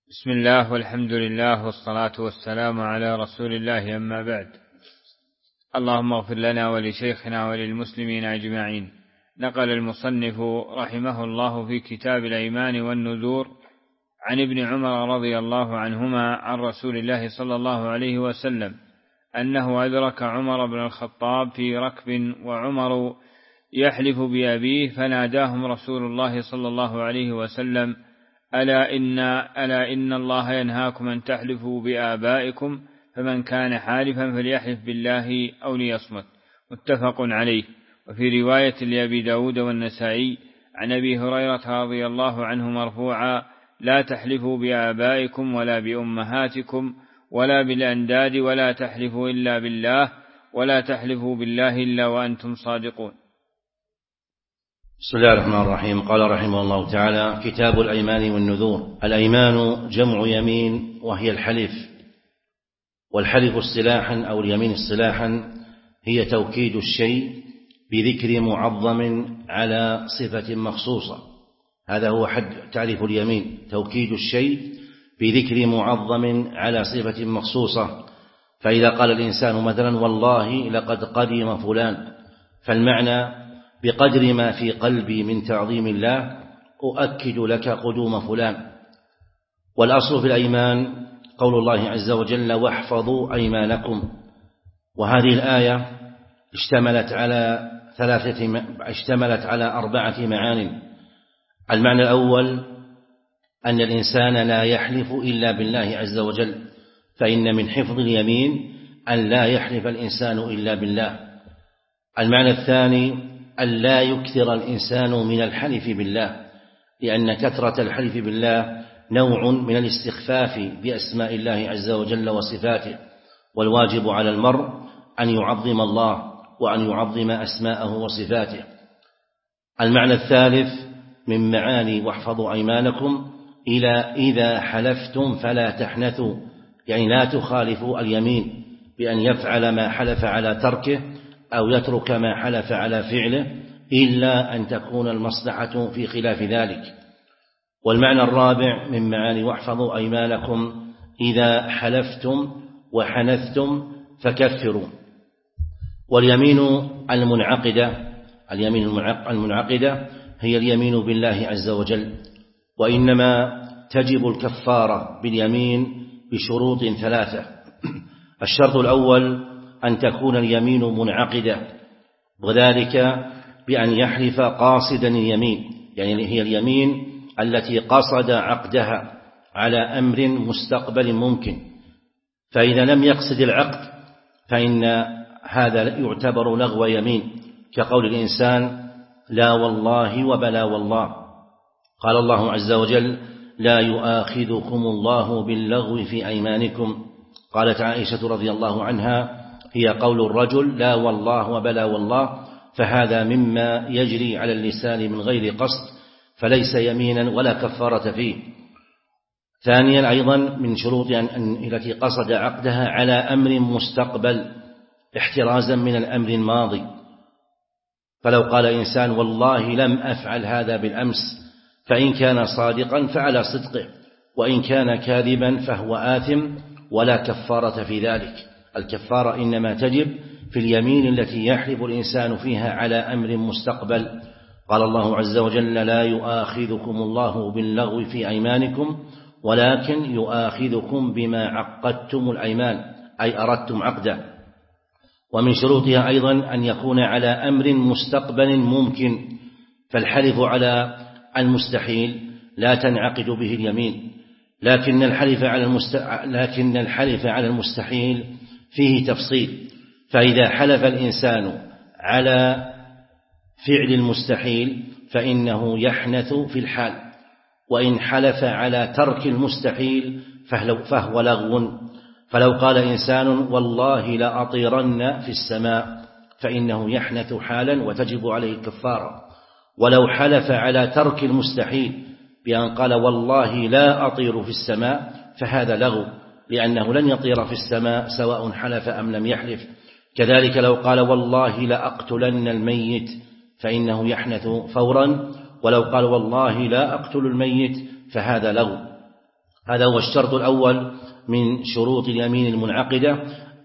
بسم الله والحمد لله والصلاة والسلام على رسول الله، أما بعد. اللهم اغفر لنا ولشيخنا وللمسلمين أجمعين. نقل المصنف رحمه الله في كتاب الأيمان والنذور عن ابن عمر رضي الله عنهما عن رسول الله صلى الله عليه وسلم أنه أدرك عمر بن الخطاب في ركب وعمر يحلف بأبيه، فناداهم رسول الله صلى الله عليه وسلم: ألا إن الله ينهاكم أن تحلفوا بآبائكم، فمن كان حالفا فليحلف بالله أو ليصمت. متفق عليه. وفي رواية لأبي داود والنسائي عن أبي هريرة رضي الله عنه مرفوعا: لا تحلفوا بآبائكم ولا بأمهاتكم ولا بالأنداد، ولا تحلفوا إلا بالله، ولا تحلفوا بالله إلا وأنتم صادقون. بسم الله الرحمن الرحيم. قال رحمه الله تعالى: كتاب الأيمان والنذور. الأيمان جمع يمين، وهي الحلف، والحلف اصطلاحا أو اليمين اصطلاحا هي توكيد الشيء بذكر معظم على صفة مخصوصة. هذا هو حد تعريف اليمين: توكيد الشيء بذكر معظم على صفة مخصوصة. فإذا قال الإنسان مثلا: والله لقد قدم فلان، فالمعنى: بقدر ما في قلبي من تعظيم الله أؤكد لك قدوم فلان. والأصل في الأيمان قول الله عز وجل: واحفظوا أيمانكم. وهذه الآية اشتملت على 4 معان. المعنى الأول: أن الإنسان لا يحلف إلا بالله عز وجل، فإن من حفظ اليمين أن لا يحلف الإنسان إلا بالله. المعنى الثاني: أن لا يكثر الإنسان من الحلف بالله، لأن كثرة الحلف بالله نوع من الاستخفاف بأسماء الله عز وجل وصفاته، والواجب على المرء أن يعظم الله وأن يعظم أسماءه وصفاته. المعنى الثالث من معاني واحفظوا أيمانكم إلى إذا حلفتم فلا تحنثوا، يعني لا تخالفوا اليمين بأن يفعل ما حلف على تركه أو يترك ما حلف على فعله، إلا أن تكون المصلحة في خلاف ذلك. والمعنى الرابع من معاني واحفظوا أيمانكم: إذا حلفتم وحنثتم فكفروا. واليمين المنعقدة هي اليمين بالله عز وجل، وإنما تجب الكفارة باليمين بشروط 3. الشرط الأول: أن تكون اليمين منعقدة، وذلك بأن يحلف قاصدا اليمين، يعني هي اليمين التي قصد عقدها على أمر مستقبل ممكن. فإذا لم يقصد العقد فإن هذا يعتبر لغو يمين، كقول الإنسان: لا والله وبلا والله. قال الله عز وجل: لا يؤاخذكم الله باللغو في أيمانكم. قالت عائشة رضي الله عنها: هي قول الرجل لا والله وبلا والله، فهذا مما يجري على اللسان من غير قصد، فليس يمينا ولا كفارة فيه. ثانيا أيضا من شروط التي قصد عقدها على أمر مستقبل، احترازا من الأمر الماضي. فلو قال إنسان: والله لم أفعل هذا بالأمس، فإن كان صادقا فعلى صدقه، وإن كان كاذبا فهو آثم ولا كفارة في ذلك. الكفارة إنما تجب في اليمين التي يحلف الإنسان فيها على أمر مستقبل. قال الله عز وجل: لا يؤاخذكم الله باللغو في أيمانكم ولكن يؤاخذكم بما عقدتم الأيمان، أي أردتم عقده. ومن شروطها أيضا أن يكون على أمر مستقبل ممكن، فالحلف على المستحيل لا تنعقد به اليمين، لكن الحلف على المستحيل فيه تفصيل. فإذا حلف الإنسان على فعل المستحيل فإنه يحنث في الحال، وإن حلف على ترك المستحيل فهو لغو. فلو قال إنسان: والله لأطيرن في السماء، فإنه يحنث حالا وتجب عليه الكفارة. ولو حلف على ترك المستحيل بأن قال: والله لا أطير في السماء، فهذا لغو، لأنه لن يطير في السماء سواء حلف أم لم يحلف. كذلك لو قال: والله لأقتلن الميت، فإنه يحنث فورا. ولو قال: والله لا أقتل الميت، فهذا لغو. هذا هو الشرط الأول من شروط اليمين المنعقدة،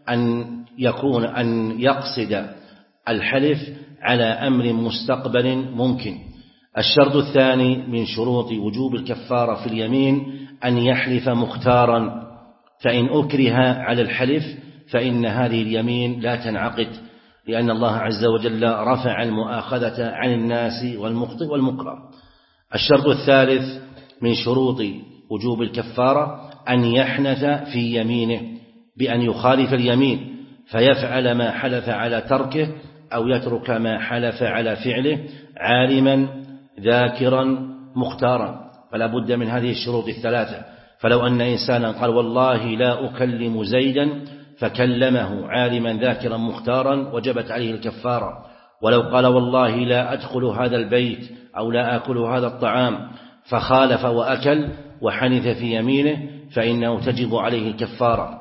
أن يقصد الحلف على أمر مستقبل ممكن. الشرط الثاني من شروط وجوب الكفارة في اليمين أن يحلف مختارا، فإن أكره على الحلف فإن هذه اليمين لا تنعقد، لأن الله عز وجل رفع المؤاخذة عن الناس والمخطئ والمكره. الشرط الثالث من شروط وجوب الكفارة أن يحنث في يمينه، بأن يخالف اليمين فيفعل ما حلف على تركه أو يترك ما حلف على فعله، عالما ذاكرا مختارا. فلا بد من هذه الشروط الثلاثة. فلو أن إنسانا قال والله لا أكلم زيدا فكلمه عالما ذاكرا مختارا وجبت عليه الكفارة. ولو قال والله لا أدخل هذا البيت أو لا أكل هذا الطعام فخالف وأكل وحنث في يمينه فإنه تجب عليه الكفارة.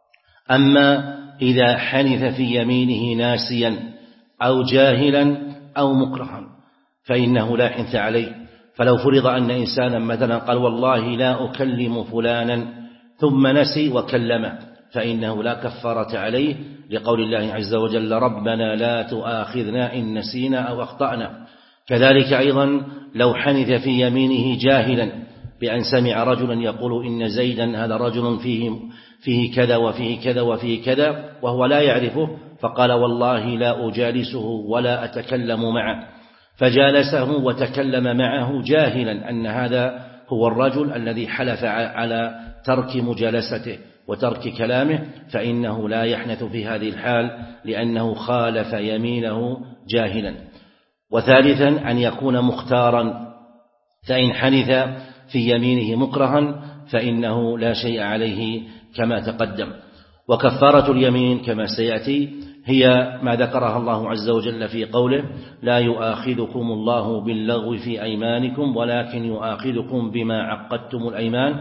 أما إذا حنث في يمينه ناسيا أو جاهلا أو مكرها فإنه لا حنث عليه. فلو فرض أن إنسانا مثلا قال والله لا أكلم فلانا ثم نسي وكلمه فإنه لا كفارة عليه، لقول الله عز وجل ربنا لا تؤاخذنا إن نسينا أو أخطأنا. كذلك أيضا لو حنث في يمينه جاهلا بأن سمع رجلا يقول إن زيدا هذا رجل فيه كذا وفيه كذا وفيه كذا وهو لا يعرفه، فقال والله لا أجالسه ولا أتكلم معه، فجالسه وتكلم معه جاهلا أن هذا هو الرجل الذي حلف على ترك مجالسته وترك كلامه، فإنه لا يحنث في هذه الحال لأنه خالف يمينه جاهلا. وثالثا أن يكون مختارا، فإن حنث في يمينه مكرها فإنه لا شيء عليه كما تقدم. وكفارة اليمين كما سيأتي هي ما ذكرها الله عز وجل في قوله لا يؤاخذكم الله باللغو في أيمانكم ولكن يؤاخذكم بما عقدتم الأيمان،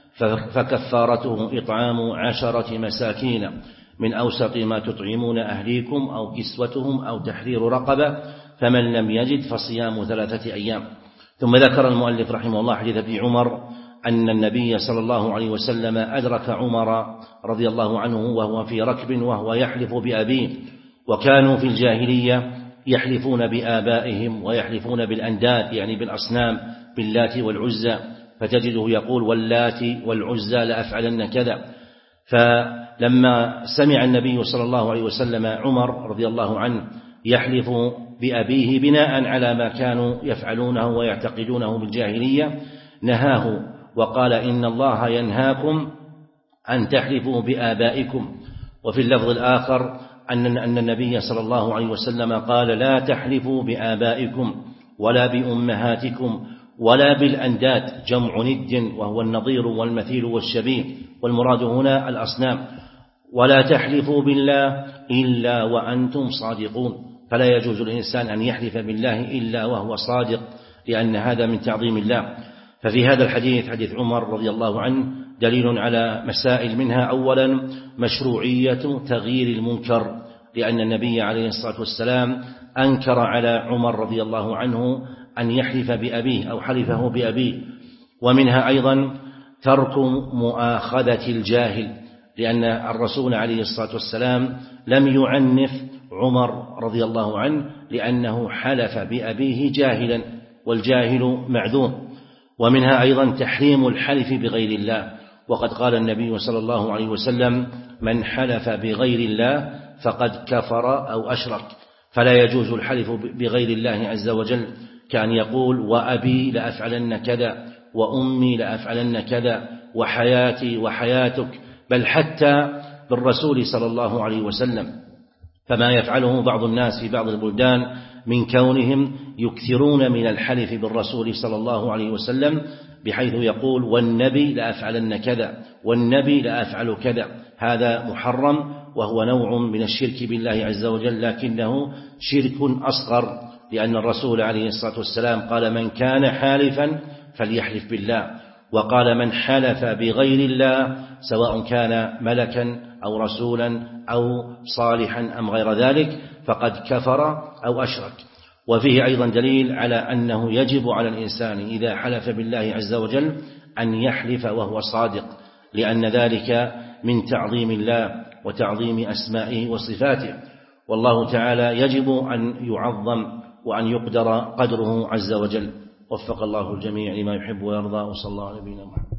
فكفارته إطعام 10 مساكين من أوسط ما تطعمون أهليكم أو كسوتهم أو تحرير رقبة، فمن لم يجد فصيام 3 أيام. ثم ذكر المؤلف رحمه الله حديث ابن عمر أن النبي صلى الله عليه وسلم أدرك عمر رضي الله عنه وهو في ركب وهو يحلف بأبيه، وكانوا في الجاهلية يحلفون بآبائهم ويحلفون بالأنداد يعني بالأصنام باللات والعزى، فتجده يقول واللات والعزى لأفعلن كذا. فلما سمع النبي صلى الله عليه وسلم عمر رضي الله عنه يحلف بأبيه بناء على ما كانوا يفعلونه ويعتقدونه بالجاهلية نهاه وقال إن الله ينهاكم أن تحلفوا بآبائكم. وفي اللفظ الآخر أن النبي صلى الله عليه وسلم قال لا تحلفوا بآبائكم ولا بأمهاتكم ولا بالأنداد، جمع ند وهو النظير والمثيل والشبيه، والمراد هنا الأصنام، ولا تحلفوا بالله إلا وأنتم صادقون، فلا يجوز الإنسان أن يحلف بالله إلا وهو صادق، لأن هذا من تعظيم الله. ففي هذا الحديث حديث عمر رضي الله عنه دليل على مسائل، منها أولا مشروعية تغيير المنكر، لأن النبي عليه الصلاة والسلام أنكر على عمر رضي الله عنه أن يحلف بأبيه أو حلفه بأبيه. ومنها أيضا ترك مؤاخذة الجاهل، لأن الرسول عليه الصلاة والسلام لم يعنف عمر رضي الله عنه لأنه حلف بأبيه جاهلا، والجاهل معذور. ومنها أيضا تحريم الحلف بغير الله، وقد قال النبي صلى الله عليه وسلم من حلف بغير الله فقد كفر أو أشرك، فلا يجوز الحلف بغير الله عز وجل، كان يقول وأبي لأفعلن كذا وأمي لأفعلن كذا وحياتي وحياتك، بل حتى بالرسول صلى الله عليه وسلم، فما يفعله بعض الناس في بعض البلدان من كونهم يكثرون من الحلف بالرسول صلى الله عليه وسلم، بحيث يقول والنبي لأفعلن كذا والنبي لأفعل كذا، هذا محرم وهو نوع من الشرك بالله عز وجل، لكنه شرك أصغر، لأن الرسول عليه الصلاة والسلام قال من كان حالفا فليحلف بالله، وقال من حلف بغير الله سواء كان ملكا أو رسولا أو صالحا أم غير ذلك فقد كفر أو أشرك. وفيه أيضا دليل على أنه يجب على الإنسان إذا حلف بالله عز وجل أن يحلف وهو صادق، لأن ذلك من تعظيم الله وتعظيم أسمائه وصفاته، والله تعالى يجب أن يعظم وأن يقدر قدره عز وجل. وفق الله الجميع لما يحب ويرضى، وصلى الله على نبينا محمد.